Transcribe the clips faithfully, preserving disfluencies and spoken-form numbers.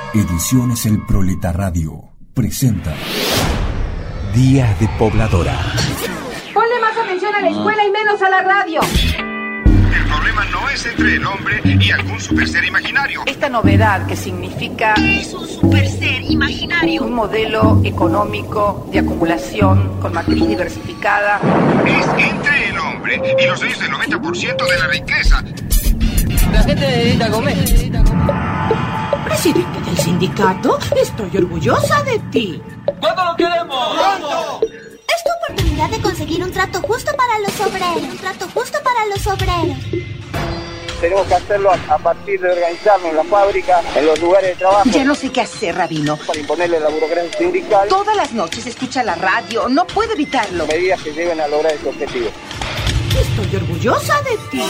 Ediciones El Proletaradio presenta Día de Pobladora. Ponle más atención a la escuela y menos a la radio. El problema no es entre el hombre y algún superser imaginario. Esta novedad que significa... ¿Qué es un superser imaginario? Un modelo económico de acumulación con matriz diversificada. Es entre el hombre y los dueños del noventa por ciento de la riqueza. La gente necesita comer. Presidente del sindicato, estoy orgullosa de ti. ¿Cuándo lo queremos? ¡Pronto! Es tu oportunidad de conseguir un trato justo para los obreros. Un trato justo para los obreros. Tenemos que hacerlo a, a partir de organizarnos en la fábrica, en los lugares de trabajo. Ya no sé qué hacer, Rabino. Para imponerle la burocracia sindical. Todas las noches escucha la radio, no puede evitarlo. Medidas que lleven a lograr ese objetivo. Estoy orgullosa de ti.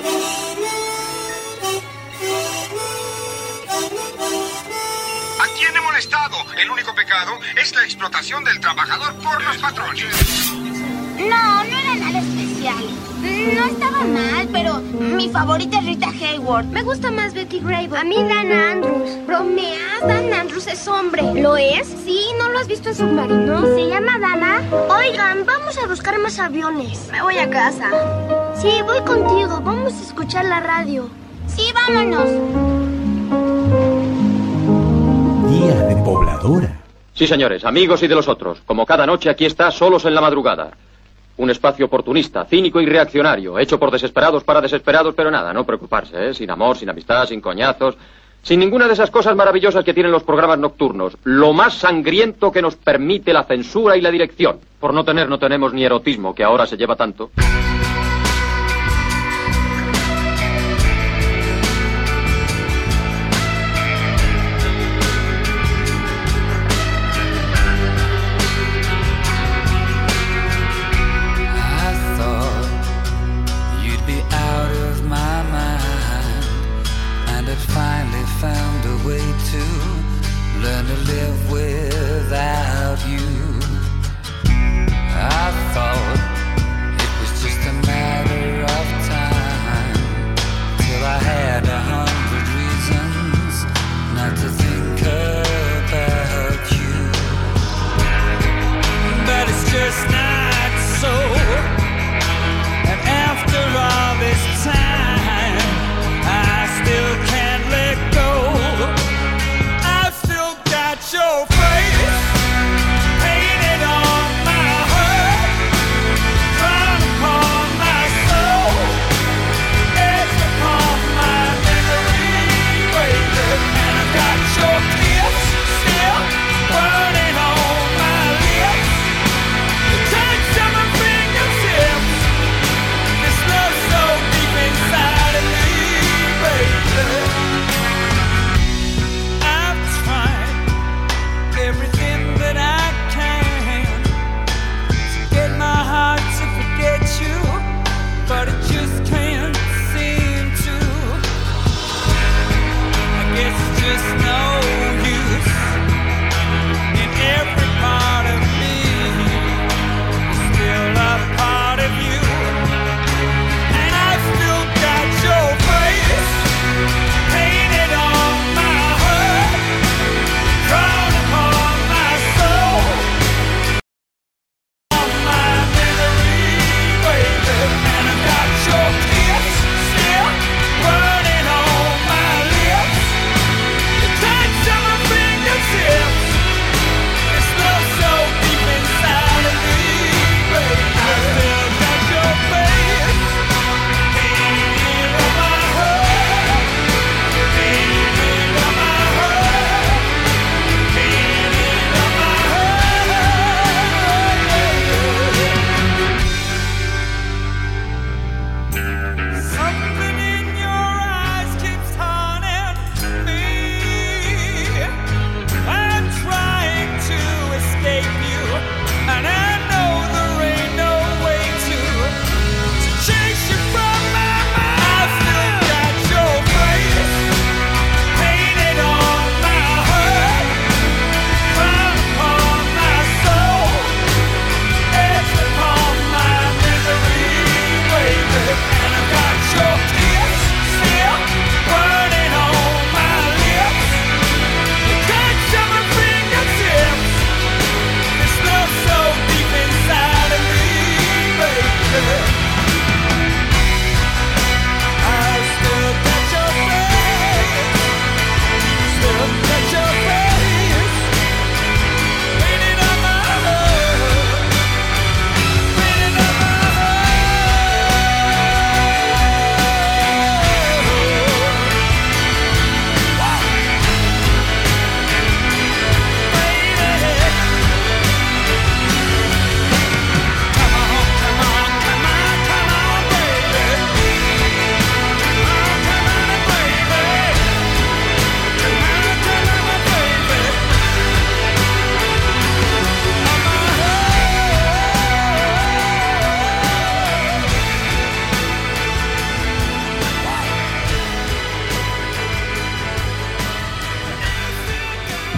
¿A quién he molestado? El único pecado es la explotación del trabajador por los patrones. No, no era nada especial. No estaba mal, pero mi favorita es Rita Hayworth. Me gusta más Betty Grable. A mí Dana Andrews. Bromeas, Dana Andrews es hombre. ¿Lo es? Sí, ¿no lo has visto en Submarino? ¿Se llama Dana? Oigan, vamos a buscar más aviones. Me voy a casa. Sí, voy contigo. Vamos a escuchar la radio. Sí, vámonos. Día de Pobladora. Sí, señores, amigos y de los otros. Como cada noche aquí está Solos en la Madrugada. Un espacio oportunista, cínico y reaccionario, hecho por desesperados para desesperados, pero nada, no preocuparse, ¿eh? Sin amor, sin amistad, sin coñazos, sin ninguna de esas cosas maravillosas que tienen los programas nocturnos. Lo más sangriento que nos permite la censura y la dirección. Por no tener, no tenemos ni erotismo, que ahora se lleva tanto.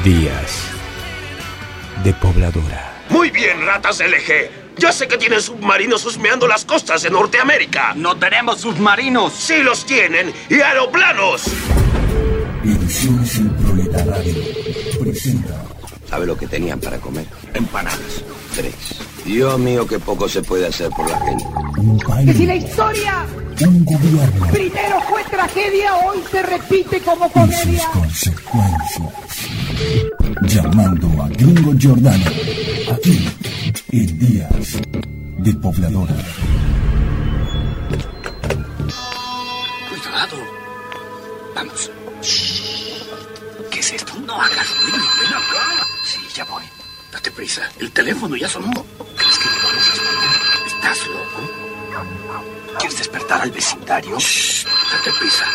Días de Pobladora. Muy bien, ratas L G. Ya sé que tienen submarinos husmeando las costas de Norteamérica. No tenemos submarinos. Sí los tienen, y aeroplanos. Ediciones El Proletario presenta. ¿Sabe lo que tenían para comer? Empanadas. Tres. Dios mío, qué poco se puede hacer por la gente. Un país. Que si la historia un gobierno. Primero fue tragedia, hoy se repite como Y comedia. sus consecuencias. Llamando a Gringo Giordano. Aquí, en Días de Pobladora. Cuidado. Vamos. ¿Qué es esto? No hagas ruido. Ven acá. Sí, ya voy. Date prisa. El teléfono ya sonó. ¿Crees que le vamos a responder? ¿Estás loco? ¿Quieres despertar al vecindario? Shh, date prisa.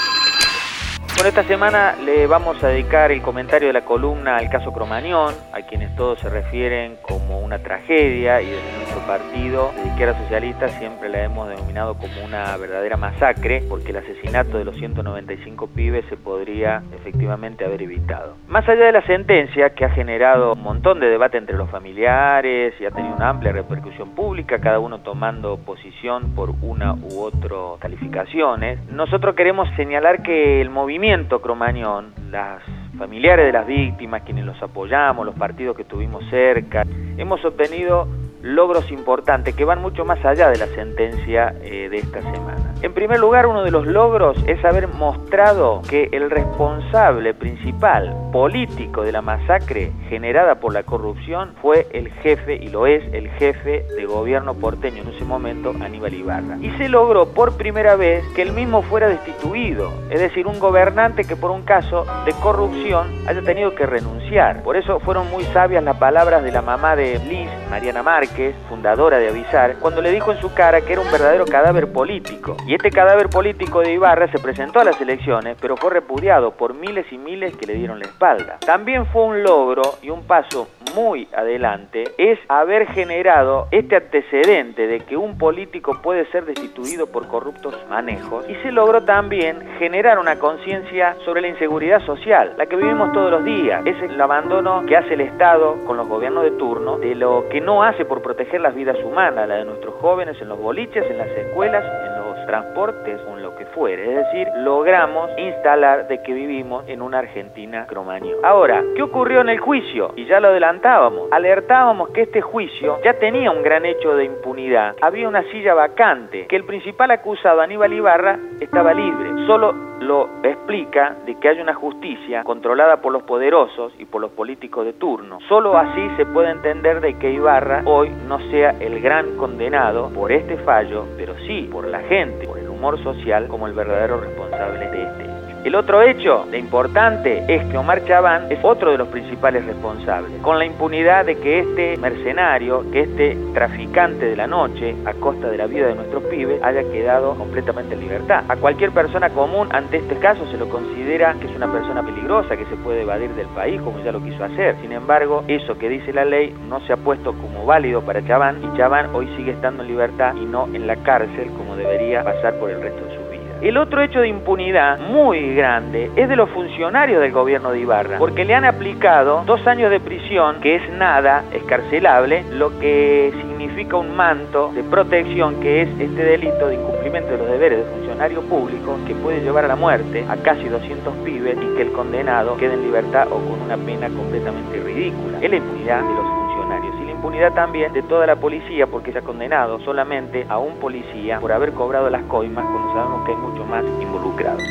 Bueno, esta semana le vamos a dedicar el comentario de la columna al caso Cromañón, a quienes todos se refieren como una tragedia, y desde nuestro partido de izquierda socialista siempre la hemos denominado como una verdadera masacre, porque el asesinato de los ciento noventa y cinco pibes se podría efectivamente haber evitado. Más allá de la sentencia, que ha generado un montón de debate entre los familiares y ha tenido una amplia repercusión pública, cada uno tomando posición por una u otra calificaciones, nosotros queremos señalar que el movimiento Cromañón, las familiares de las víctimas, quienes los apoyamos, los partidos que estuvimos cerca, hemos obtenido logros importantes que van mucho más allá de la sentencia eh, de esta semana. En primer lugar, uno de los logros es haber mostrado que el responsable principal político de la masacre generada por la corrupción fue el jefe, y lo es, el jefe de gobierno porteño en ese momento, Aníbal Ibarra. Y se logró por primera vez que él mismo fuera destituido, es decir, un gobernante que por un caso de corrupción haya tenido que renunciar. Por eso fueron muy sabias las palabras de la mamá de Liz, Mariana Márquez, fundadora de Avisar, cuando le dijo en su cara que era un verdadero cadáver político. Y este cadáver político de Ibarra se presentó a las elecciones, pero fue repudiado por miles y miles que le dieron la espalda. También fue un logro y un paso muy adelante es haber generado este antecedente de que un político puede ser destituido por corruptos manejos, y se logró también generar una conciencia sobre la inseguridad social, la que vivimos todos los días. Es el abandono que hace el Estado con los gobiernos de turno de lo que no hace por proteger las vidas humanas, la de nuestros jóvenes en los boliches, en las escuelas, en los transportes o en lo que fuere. Es decir, logramos instalar de que vivimos en una Argentina Cromañón. Ahora, ¿qué ocurrió en el juicio? Y ya lo adelantábamos, alertábamos que este juicio ya tenía un gran hecho de impunidad. Había una silla vacante, que el principal acusado, Aníbal Ibarra, estaba libre. Solo lo explica de que hay una justicia controlada por los poderosos y por los políticos de turno. Solo así se puede entender de que Ibarra hoy no sea el gran condenado por este fallo, pero sí por la gente, por el humor social, como el verdadero responsable de este hecho. El otro hecho de importante es que Omar Chabán es otro de los principales responsables, con la impunidad de que este mercenario, que este traficante de la noche, a costa de la vida de nuestros pibes, haya quedado completamente en libertad. A cualquier persona común ante este caso se lo considera que es una persona peligrosa, que se puede evadir del país, como ya lo quiso hacer. Sin embargo, eso que dice la ley no se ha puesto como válido para Chabán, y Chabán hoy sigue estando en libertad y no en la cárcel como debería pasar por el resto de su vida. El otro hecho de impunidad muy grande es de los funcionarios del gobierno de Ibarra, porque le han aplicado dos años de prisión, que es nada, escarcelable, lo que significa un manto de protección, que es este delito de incumplimiento de los deberes de funcionario público, que puede llevar a la muerte a casi doscientos pibes, y que el condenado quede en libertad o con una pena completamente ridícula. Es la impunidad de los funcionarios, y la impunidad también de toda la policía, porque se ha condenado solamente a un policía por haber cobrado las coimas, cuando sabemos que hay mucho más involucrados.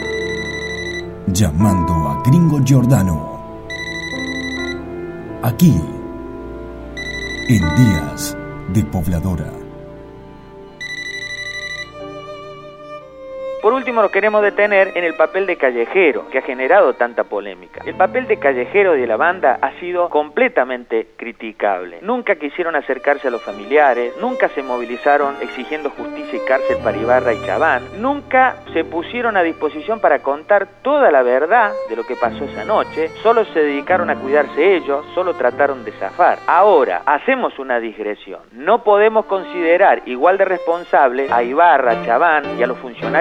Llamando a Gringo Giordano. Aquí, en Días de Pobladora. Por último, nos queremos detener en el papel de Callejero, que ha generado tanta polémica. El papel de Callejero y de la banda ha sido completamente criticable. Nunca quisieron acercarse a los familiares, nunca se movilizaron exigiendo justicia y cárcel para Ibarra y Chabán, nunca se pusieron a disposición para contar toda la verdad de lo que pasó esa noche, solo se dedicaron a cuidarse ellos, solo trataron de zafar. Ahora, hacemos una digresión. No podemos considerar igual de responsable a Ibarra, a Chabán y a los funcionarios del gobierno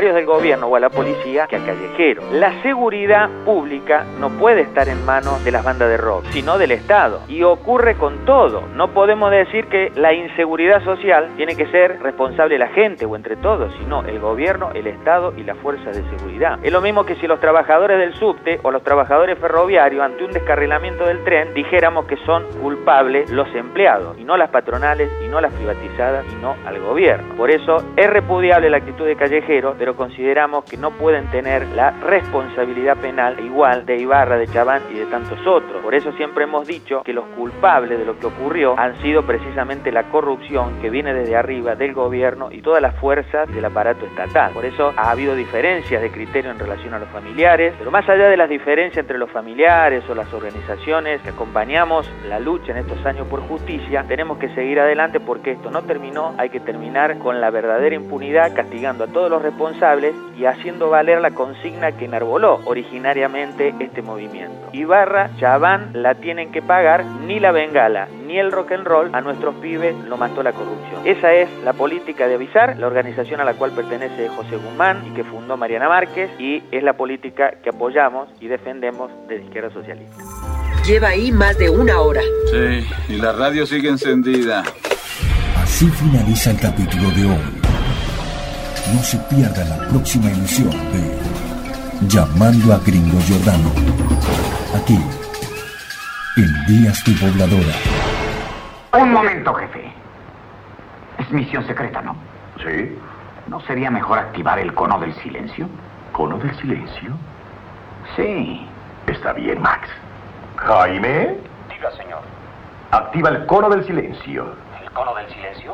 gobierno o a la policía que a Callejero. La seguridad pública no puede estar en manos de las bandas de rock, sino del Estado. Y ocurre con todo. No podemos decir que la inseguridad social tiene que ser responsable la gente o entre todos, sino el gobierno, el Estado y las fuerzas de seguridad. Es lo mismo que si los trabajadores del subte o los trabajadores ferroviarios ante un descarrilamiento del tren dijéramos que son culpables los empleados y no las patronales y no las privatizadas y no al gobierno. Por eso es repudiable la actitud de Callejero, pero consideramos que no pueden tener la responsabilidad penal igual de Ibarra, de Chabán y de tantos otros. Por eso siempre hemos dicho que los culpables de lo que ocurrió han sido precisamente la corrupción que viene desde arriba del gobierno y todas las fuerzas del aparato estatal. Por eso ha habido diferencias de criterio en relación a los familiares, pero más allá de las diferencias entre los familiares o las organizaciones que acompañamos la lucha en estos años por justicia, tenemos que seguir adelante porque esto no terminó. Hay que terminar con la verdadera impunidad, castigando a todos los responsables y haciendo valer la consigna que enarboló originariamente este movimiento. Ibarra, Chabán la tienen que pagar, ni la bengala ni el rock and roll a nuestros pibes lo mató la corrupción. Esa es la política de Avisar, la organización a la cual pertenece José Guzmán y que fundó Mariana Márquez, y es la política que apoyamos y defendemos desde Izquierda Socialista. Lleva ahí más de una hora. Sí, y la radio sigue encendida. Así finaliza el capítulo de hoy. No se pierda la próxima emisión de Llamando a Gringo Giordano. Aquí, en Días de Pobladora. Un momento, jefe. Es misión secreta, ¿no? Sí. ¿No sería mejor activar el cono del silencio? ¿Cono del silencio? Sí. Está bien, Max. Jaime. Diga, señor. Activa el cono del silencio. ¿El cono del silencio?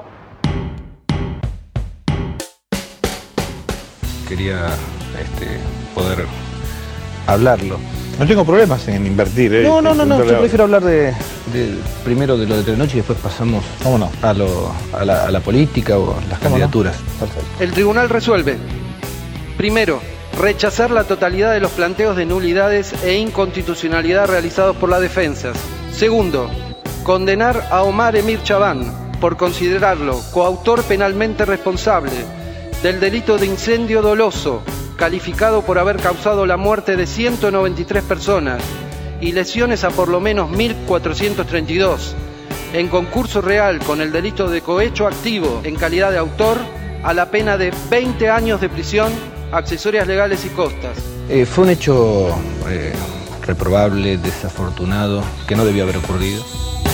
Quería este, poder hablarlo. No tengo problemas en invertir, ¿eh? No, no, no, no. Yo prefiero hablar de, de primero de lo de Telenoche y después pasamos ¿Cómo no? a, lo, a, la, a la política o las candidaturas. No? Perfecto. El tribunal resuelve. Primero, rechazar la totalidad de los planteos de nulidades e inconstitucionalidad realizados por las defensas. Segundo, condenar a Omar Emir Chabán por considerarlo coautor penalmente responsable del delito de incendio doloso, calificado por haber causado la muerte de ciento noventa y tres personas y lesiones a por lo menos mil cuatrocientos treinta y dos, en concurso real con el delito de cohecho activo en calidad de autor, a la pena de veinte años de prisión, accesorias legales y costas. Eh, fue un hecho eh, reprobable, desafortunado, que no debió haber ocurrido.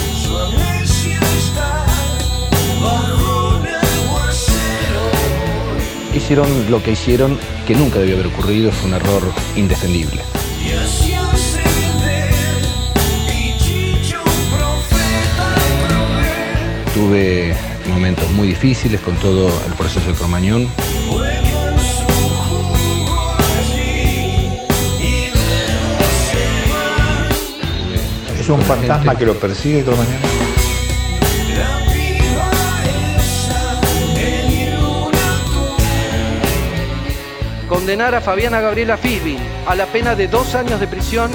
Hicieron lo que hicieron, que nunca debió haber ocurrido, fue un error indefendible. Tuve momentos muy difíciles con todo el proceso de Cromañón. ¿Es un fantasma que lo persigue Cromañón? Condenar a Fabiana Gabriela Fisbin a la pena de dos años de prisión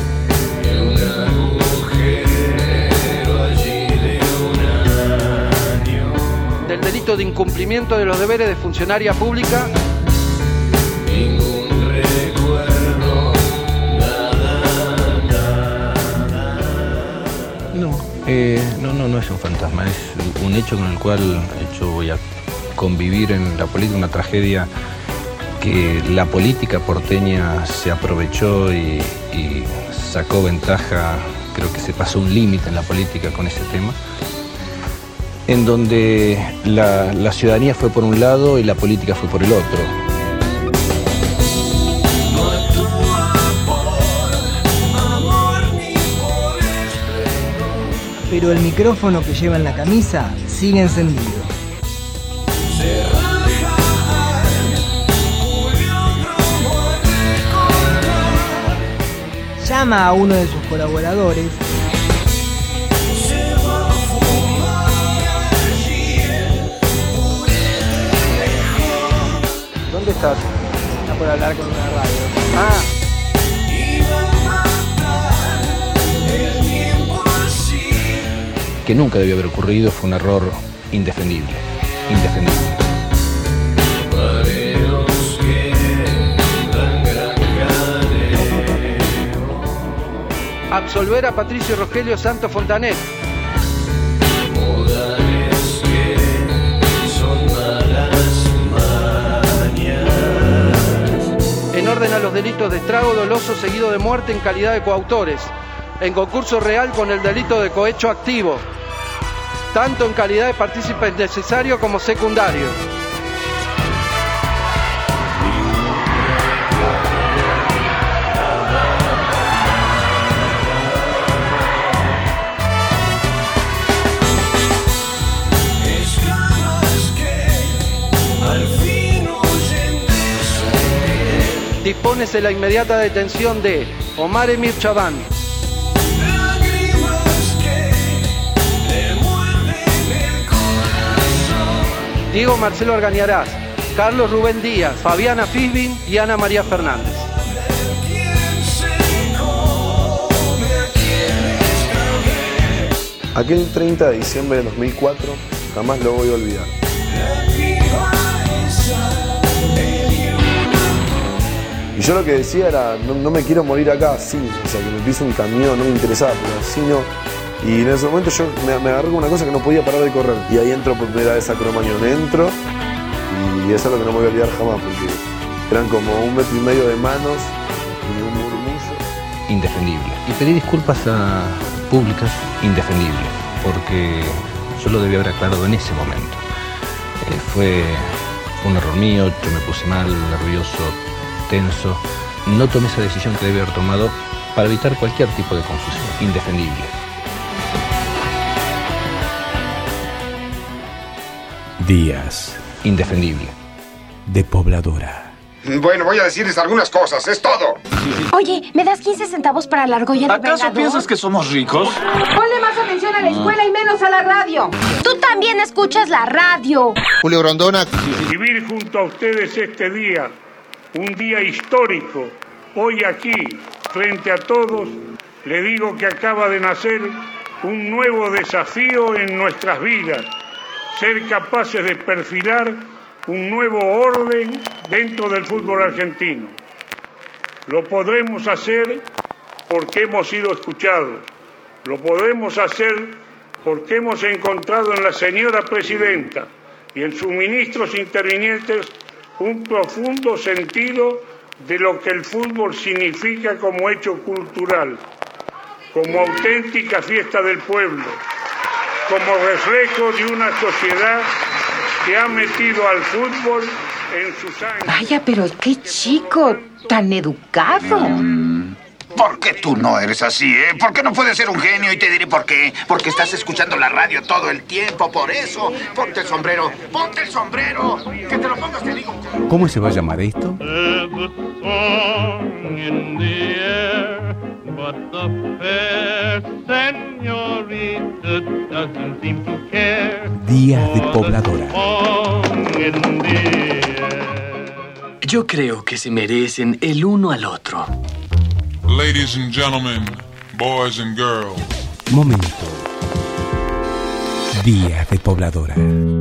del delito de incumplimiento de los deberes de funcionaria pública. No, eh, no, no, no es un fantasma, es un hecho con el cual yo voy a convivir en la política, una tragedia que la política porteña se aprovechó y, y sacó ventaja. Creo que se pasó un límite en la política con ese tema, en donde la, la ciudadanía fue por un lado y la política fue por el otro. Pero el micrófono que lleva en la camisa sigue encendido. Llama a uno de sus colaboradores. ¿Dónde estás? Está por hablar con una radio. Ah. Que nunca debió haber ocurrido, fue un error indefendible. Indefendible. absolver a Patricio Rogelio Santos Fontanet. En orden a los delitos de estrago doloso seguido de muerte en calidad de coautores, en concurso real con el delito de cohecho activo, tanto en calidad de partícipe necesario como secundario. Dispónese la inmediata detención de Omar Emir Chaván, Diego Marcelo Argañarás, Carlos Rubén Díaz, Fabiana Fisbin y Ana María Fernández. Aquel treinta de diciembre de dos mil cuatro jamás lo voy a olvidar. Y yo lo que decía era, no, no me quiero morir acá, sí, o sea, que me pise un camión, no me interesaba, pero así no. Y en ese momento yo me, me agarré con una cosa que no podía parar de correr. Y ahí entro por primera vez a Cromañón, entro, y eso es lo que no me voy a olvidar jamás, porque eran como un metro y medio de manos y un murmullo. Indefendible. Y pedir disculpas a públicas, indefendible, porque yo lo debía haber aclarado en ese momento. Eh, fue, fue un error mío, yo me puse mal, nervioso, tenso. No tomé esa decisión que debía haber tomado para evitar cualquier tipo de confusión. Indefendible. Días. Indefendible. De Pobladora. Bueno, voy a decirles algunas cosas, es todo. Oye, ¿me das quince centavos para la argolla de ¿Acaso Vengador? piensas que somos ricos? Ponle más atención a la escuela y menos a la radio. Tú también escuchas la radio. Julio Grondona. Vivir junto a ustedes este día, un día histórico, hoy aquí, frente a todos, le digo que acaba de nacer un nuevo desafío en nuestras vidas, ser capaces de perfilar un nuevo orden dentro del fútbol argentino. Lo podremos hacer porque hemos sido escuchados, lo podemos hacer porque hemos encontrado en la señora presidenta y en sus ministros intervinientes un profundo sentido de lo que el fútbol significa como hecho cultural, como auténtica fiesta del pueblo, como reflejo de una sociedad que ha metido al fútbol en su sangre. Vaya, pero qué chico, tan educado. Mm, ¿Por qué tú no eres así, eh? ¿Por qué no puedes ser un genio? Y te diré por qué. Porque estás escuchando la radio todo el tiempo, por eso. Ponte el sombrero, ponte el sombrero. Que te lo pongas, te digo. ¿Cómo se va a llamar esto? Días de Pobladora. Yo creo que se merecen el uno al otro. Ladies and gentlemen, boys and girls. Momento. Días de Pobladora.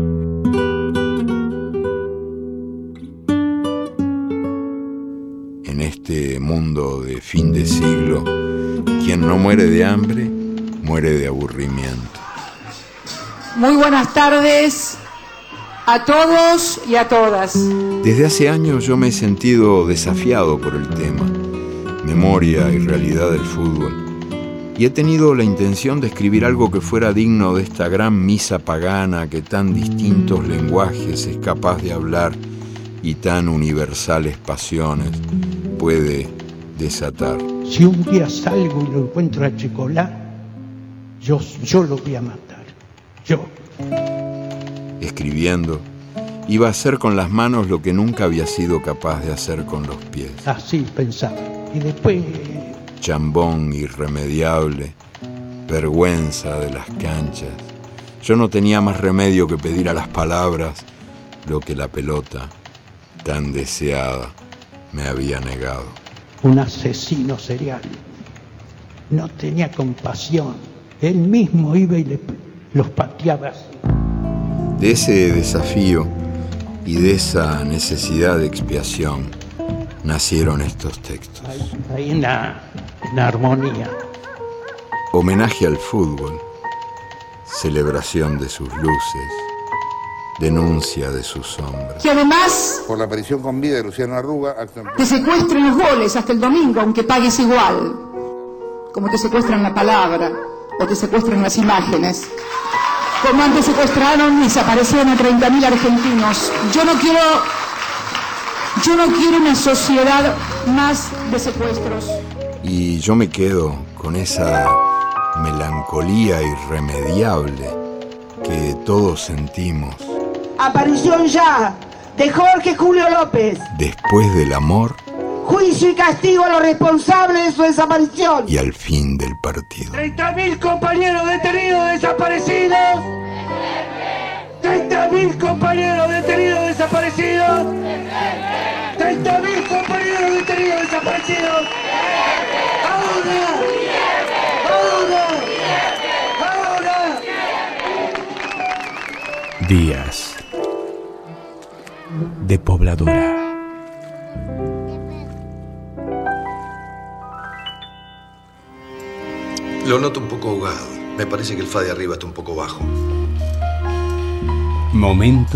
En este mundo de fin de siglo, quien no muere de hambre, muere de aburrimiento. Muy buenas tardes a todos y a todas. Desde hace años yo me he sentido desafiado por el tema, memoria y realidad del fútbol, y he tenido la intención de escribir algo que fuera digno de esta gran misa pagana que tan distintos lenguajes es capaz de hablar y tan universales pasiones puede desatar. Si un día salgo y lo encuentro a Chicolá, yo, yo lo voy a matar, yo. Escribiendo, iba a hacer con las manos lo que nunca había sido capaz de hacer con los pies. Así pensaba. Y después... Chambón irremediable, vergüenza de las canchas. Yo no tenía más remedio que pedir a las palabras lo que la pelota, tan deseada, me había negado. Un asesino serial. No tenía compasión. Él mismo iba y le, los pateaba así. De ese desafío y de esa necesidad de expiación nacieron estos textos. Ahí, ahí en, la, en la armonía. Homenaje al fútbol, celebración de sus luces, denuncia de sus sombras. Que además por la aparición con vida de Luciano Arruga, te secuestren los goles hasta el domingo, aunque pagues igual, como te secuestran la palabra o te secuestran las imágenes, como antes secuestraron y desaparecieron a treinta mil argentinos. Yo no quiero yo no quiero una sociedad más de secuestros. Y yo me quedo con esa melancolía irremediable que todos sentimos. Aparición ya de Jorge Julio López. Después del amor. Juicio y castigo a los responsables de su desaparición. Y al fin del partido. treinta mil compañeros detenidos desaparecidos. treinta mil compañeros detenidos desaparecidos. treinta mil compañeros detenidos desaparecidos. Ahora. Ahora. Ahora. Días de Pobladora. Lo noto un poco ahogado. Me parece que el fa de arriba está un poco bajo. Momento.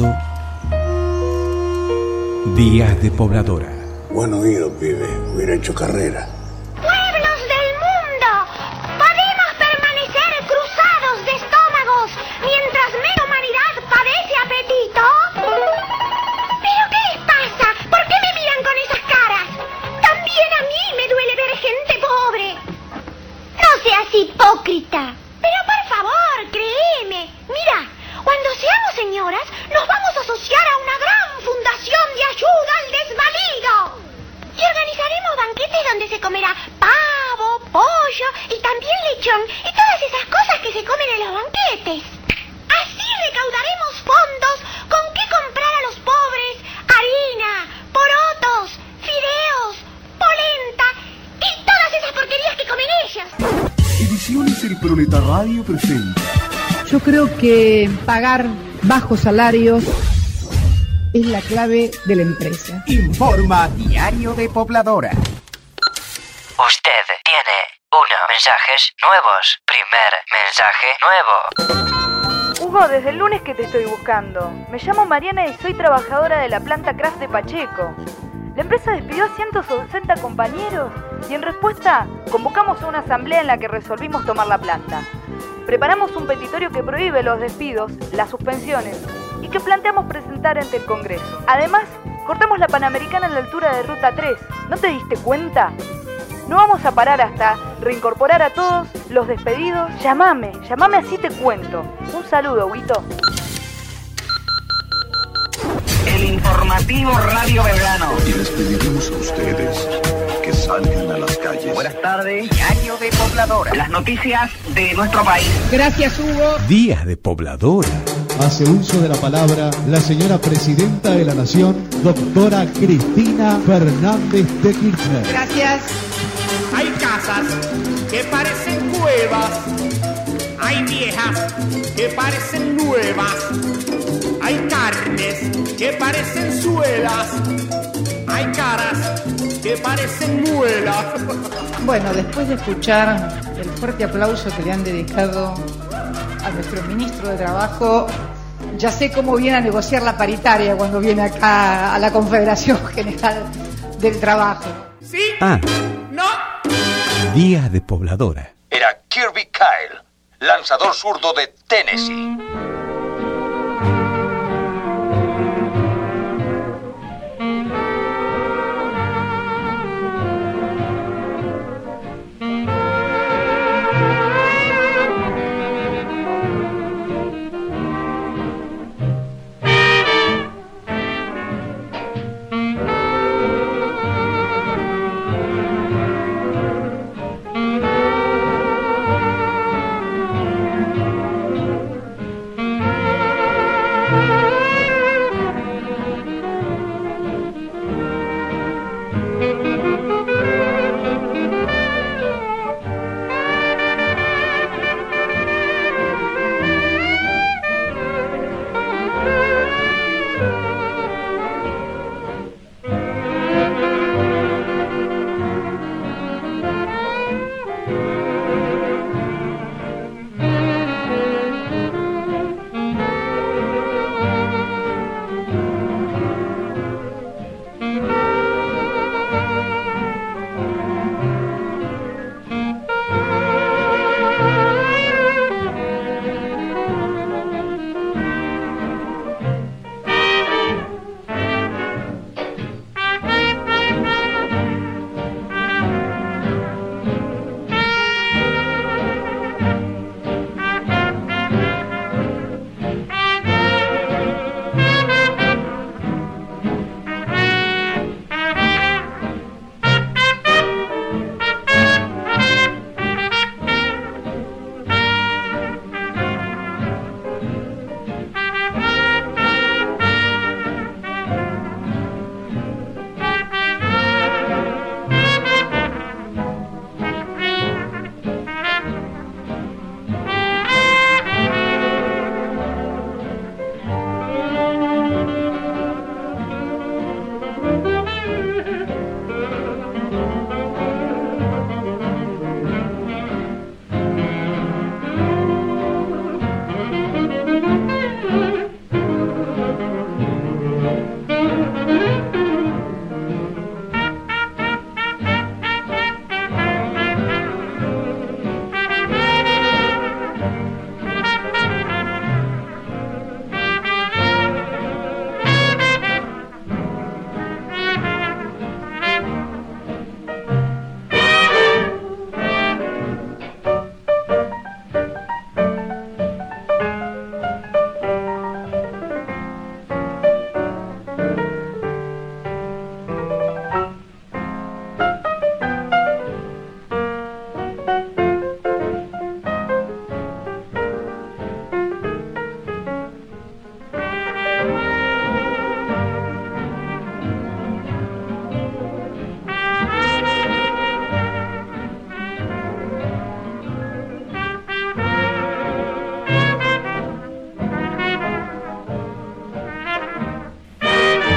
Días de Pobladora. Buen oído, pibe. Hubiera hecho carrera. ¡Pueblos del mundo! Podemos permanecer cruzados de estómagos mientras mera humanidad padece apetito. ¿Pero qué les pasa? ¿Por qué me miran con esas caras? También a mí me duele ver gente pobre. No seas hipócrita. Pero por favor, créeme. Mira, cuando seamos señoras, nos vamos a asociar a una gran fundación de ayuda al desvalido. Y organizaremos banquetes donde se comerá pavo, pollo y también lechón y todas esas cosas que se comen en los banquetes. Así recaudaremos fondos con que comprar a los pobres harina, porotos, fideos, polenta y todas esas porquerías que comen ellas. Ediciones El Planeta Radio presenta. Yo creo que pagar bajos salarios es la clave de la empresa. Informa Diario de Pobladora. Usted tiene unos mensajes nuevos. Primer mensaje nuevo. Hugo, desde el lunes que te estoy buscando. Me llamo Mariana y soy trabajadora de la planta Kraft de Pacheco. La empresa despidió a ciento sesenta compañeros y en respuesta convocamos a una asamblea en la que resolvimos tomar la planta. Preparamos un petitorio que prohíbe los despidos, las suspensiones y que planteamos presentar ante el Congreso. Además, cortamos la Panamericana a la altura de Ruta tres. ¿No te diste cuenta? No vamos a parar hasta reincorporar a todos los despedidos. Llámame, llámame así te cuento. Un saludo, Huito. El informativo Radio Belgrano. Y les pediremos a ustedes que salgan a las calles. Buenas tardes. Diario de Pobladora. Las noticias de nuestro país. Gracias, Hugo. Días de Pobladora. Hace uso de la palabra la señora presidenta de la Nación, doctora Cristina Fernández de Kirchner. Gracias. Hay casas que parecen cuevas. Hay viejas que parecen nuevas. Hay carnes que parecen suelas. Hay caras que parecen muelas. Bueno, después de escuchar el fuerte aplauso que le han dedicado a nuestro ministro de Trabajo, ya sé cómo viene a negociar la paritaria cuando viene acá a la Confederación General del Trabajo. ¿Sí? Ah. ¿No? Días de Pobladora. Era Kirby Kyle, lanzador zurdo de Tennessee.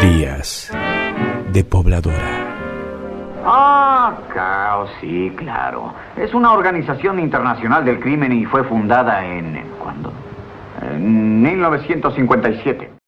Días de Pobladora. Ah, Cao, sí, claro. Es una organización internacional del crimen y fue fundada en... ¿cuándo? En mil novecientos cincuenta y siete.